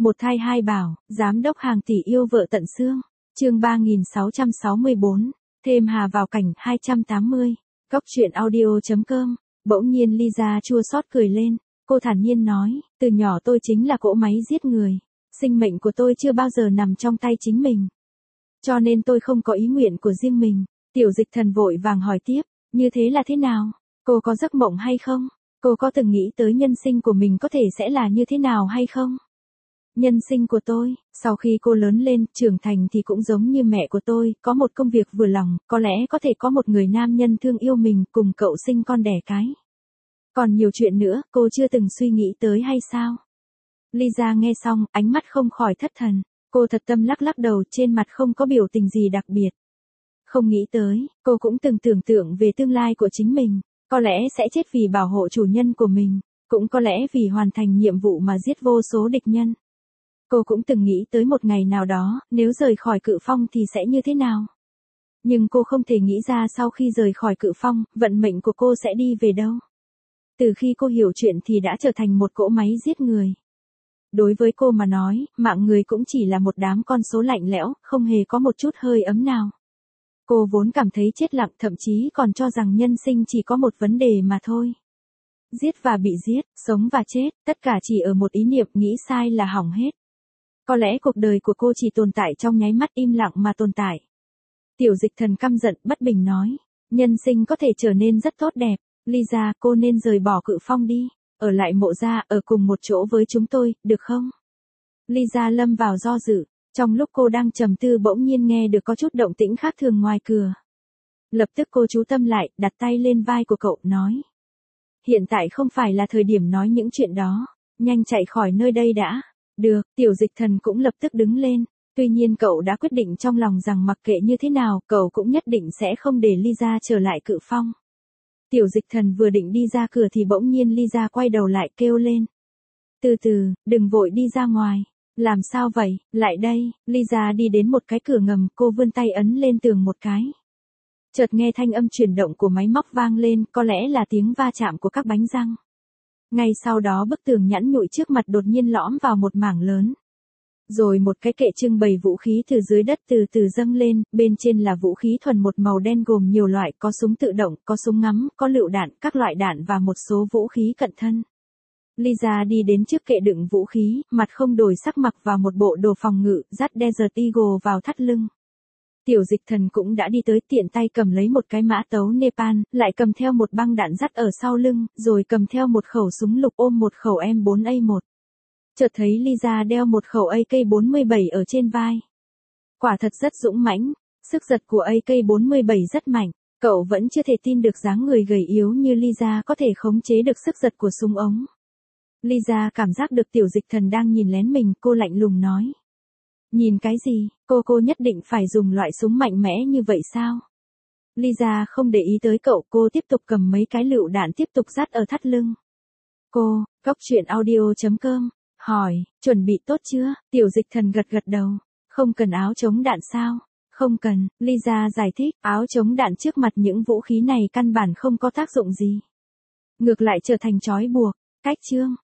Một thai hai bảo, giám đốc hàng tỷ yêu vợ tận xương. Chương 3664, thêm Hà vào cảnh 280. Góc truyện audio.com. Bỗng nhiên Lisa chua xót cười lên, cô thản nhiên nói, từ nhỏ tôi chính là cỗ máy giết người, sinh mệnh của tôi chưa bao giờ nằm trong tay chính mình. Cho nên tôi không có ý nguyện của riêng mình. Tiểu Dịch Thần vội vàng hỏi tiếp, như thế là thế nào? Cô có giấc mộng hay không? Cô có từng nghĩ tới nhân sinh của mình có thể sẽ là như thế nào hay không? Nhân sinh của tôi, sau khi cô lớn lên, trưởng thành thì cũng giống như mẹ của tôi, có một công việc vừa lòng, có lẽ có thể có một người nam nhân thương yêu mình, cùng cậu sinh con đẻ cái. Còn nhiều chuyện nữa, cô chưa từng suy nghĩ tới hay sao? Lisa nghe xong, ánh mắt không khỏi thất thần. Cô thật tâm lắc lắc đầu, trên mặt không có biểu tình gì đặc biệt. Không nghĩ tới, cô cũng từng tưởng tượng về tương lai của chính mình, có lẽ sẽ chết vì bảo hộ chủ nhân của mình, cũng có lẽ vì hoàn thành nhiệm vụ mà giết vô số địch nhân. Cô cũng từng nghĩ tới một ngày nào đó, nếu rời khỏi Cự Phong thì sẽ như thế nào. Nhưng cô không thể nghĩ ra sau khi rời khỏi Cự Phong, vận mệnh của cô sẽ đi về đâu. Từ khi cô hiểu chuyện thì đã trở thành một cỗ máy giết người. Đối với cô mà nói, mạng người cũng chỉ là một đám con số lạnh lẽo, không hề có một chút hơi ấm nào. Cô vốn cảm thấy chết lặng, thậm chí còn cho rằng nhân sinh chỉ có một vấn đề mà thôi. Giết và bị giết, sống và chết, tất cả chỉ ở một ý niệm, nghĩ sai là hỏng hết. Có lẽ cuộc đời của cô chỉ tồn tại trong nháy mắt, im lặng mà tồn tại. Tiểu Dịch Thần căm giận, bất bình nói, nhân sinh có thể trở nên rất tốt đẹp, Lisa, cô nên rời bỏ Cự Phong đi, ở lại Mộ gia, ở cùng một chỗ với chúng tôi, được không? Lisa lâm vào do dự, trong lúc cô đang trầm tư bỗng nhiên nghe được có chút động tĩnh khác thường ngoài cửa. Lập tức cô chú tâm lại, đặt tay lên vai của cậu, nói. Hiện tại không phải là thời điểm nói những chuyện đó, nhanh chạy khỏi nơi đây đã. Được, Tiểu Dịch Thần cũng lập tức đứng lên, tuy nhiên cậu đã quyết định trong lòng rằng mặc kệ như thế nào, cậu cũng nhất định sẽ không để Lisa trở lại Cự Phong. Tiểu Dịch Thần vừa định đi ra cửa thì bỗng nhiên Lisa quay đầu lại kêu lên. Từ từ, đừng vội đi ra ngoài. Làm sao vậy, lại đây, Lisa đi đến một cái cửa ngầm, cô vươn tay ấn lên tường một cái. Chợt nghe thanh âm chuyển động của máy móc vang lên, có lẽ là tiếng va chạm của các bánh răng. Ngay sau đó bức tường nhẵn nhụi trước mặt đột nhiên lõm vào một mảng lớn. Rồi một cái kệ trưng bày vũ khí từ dưới đất từ từ dâng lên, bên trên là vũ khí thuần một màu đen gồm nhiều loại, có súng tự động, có súng ngắm, có lựu đạn, các loại đạn và một số vũ khí cận thân. Lisa đi đến trước kệ đựng vũ khí, mặt không đổi sắc, mặc vào một bộ đồ phòng ngự, dắt Desert Eagle vào thắt lưng. Tiểu Dịch Thần cũng đã đi tới, tiện tay cầm lấy một cái mã tấu Nepal, lại cầm theo một băng đạn dắt ở sau lưng, rồi cầm theo một khẩu súng lục, ôm một khẩu M4A1. Chợt thấy Lisa đeo một khẩu AK-47 ở trên vai. Quả thật rất dũng mãnh, sức giật của AK-47 rất mạnh, cậu vẫn chưa thể tin được dáng người gầy yếu như Lisa có thể khống chế được sức giật của súng ống. Lisa cảm giác được Tiểu Dịch Thần đang nhìn lén mình, cô lạnh lùng nói. Nhìn cái gì, cô nhất định phải dùng loại súng mạnh mẽ như vậy sao? Lisa không để ý tới cậu, cô tiếp tục cầm mấy cái lựu đạn tiếp tục dắt ở thắt lưng. Cô, góc truyện audio.com, hỏi, chuẩn bị tốt chưa? Tiểu Dịch Thần gật gật đầu. Không cần áo chống đạn sao? Không cần, Lisa giải thích, áo chống đạn trước mặt những vũ khí này căn bản không có tác dụng gì. Ngược lại trở thành trói buộc. Cách chương,